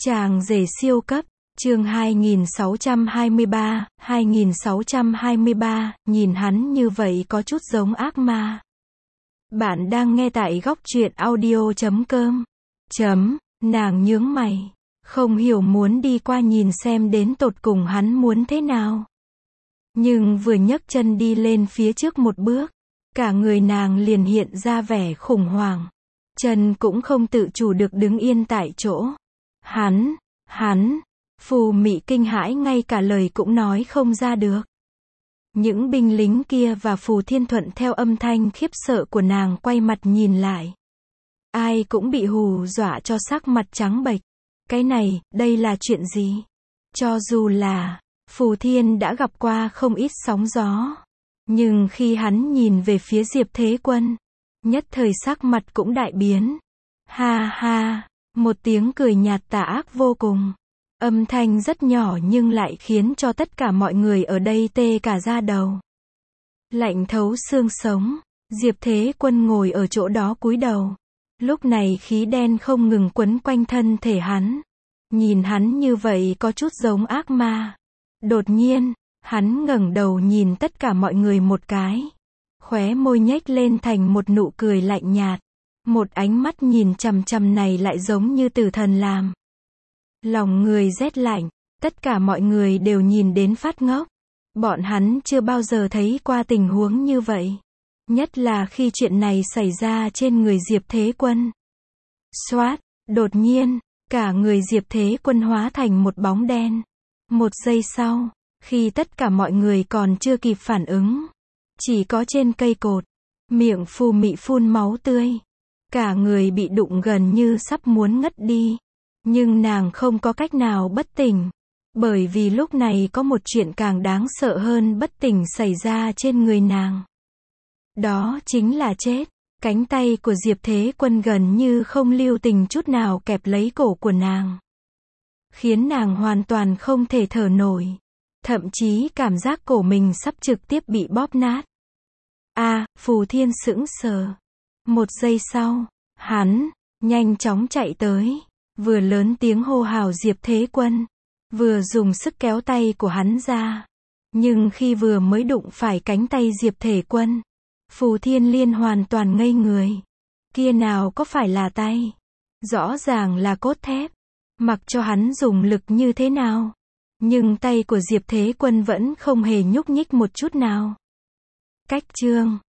Chàng rể siêu cấp, chương 2623, nhìn hắn như vậy có chút giống ác ma. Bạn đang nghe tại góc truyện audio.com. Nàng nhướng mày, không hiểu muốn đi qua nhìn xem đến tột cùng hắn muốn thế nào. Nhưng vừa nhấc chân đi lên phía trước một bước, cả người nàng liền hiện ra vẻ khủng hoảng. Chân cũng không tự chủ được đứng yên tại chỗ. Hắn, Phù Mị kinh hãi ngay cả lời cũng nói không ra được. Những binh lính kia và Phù Thiên Thuận theo âm thanh khiếp sợ của nàng quay mặt nhìn lại. Ai cũng bị hù dọa cho sắc mặt trắng bệch. Cái này, đây là chuyện gì? Cho dù là Phù Thiên đã gặp qua không ít sóng gió, nhưng khi hắn nhìn về phía Diệp Thế Quân, nhất thời sắc mặt cũng đại biến. Ha ha, một tiếng cười nhạt tà ác vô cùng. Âm thanh rất nhỏ nhưng lại khiến cho tất cả mọi người ở đây tê cả da đầu. Lạnh thấu xương sống, Diệp Thế Quân ngồi ở chỗ đó cúi đầu. Lúc này khí đen không ngừng quấn quanh thân thể hắn. Nhìn hắn như vậy có chút giống ác ma. Đột nhiên, hắn ngẩng đầu nhìn tất cả mọi người một cái. Khóe môi nhếch lên thành một nụ cười lạnh nhạt. Một ánh mắt nhìn chằm chằm này lại giống như tử thần làm lòng người rét lạnh, tất cả mọi người đều nhìn đến phát ngốc. Bọn hắn chưa bao giờ thấy qua tình huống như vậy. Nhất là khi chuyện này xảy ra trên người Diệp Thế Quân. Xoát, đột nhiên, cả người Diệp Thế Quân hóa thành một bóng đen. Một giây sau, khi tất cả mọi người còn chưa kịp phản ứng, chỉ có trên cây cột, miệng Phù Mị phun máu tươi. Cả người bị đụng gần như sắp muốn ngất đi. Nhưng nàng không có cách nào bất tỉnh. Bởi vì lúc này có một chuyện càng đáng sợ hơn bất tỉnh xảy ra trên người nàng. Đó chính là chết. Cánh tay của Diệp Thế Quân gần như không lưu tình chút nào kẹp lấy cổ của nàng. Khiến nàng hoàn toàn không thể thở nổi. Thậm chí cảm giác cổ mình sắp trực tiếp bị bóp nát. Phù Thiên sững sờ. Một giây sau, hắn nhanh chóng chạy tới, vừa lớn tiếng hô hào Diệp Thế Quân, vừa dùng sức kéo tay của hắn ra. Nhưng khi vừa mới đụng phải cánh tay Diệp Thế Quân, Phù Thiên Liên hoàn toàn ngây người. Kia nào có phải là tay, rõ ràng là cốt thép. Mặc cho hắn dùng lực như thế nào, nhưng tay của Diệp Thế Quân vẫn không hề nhúc nhích một chút nào. Cách chương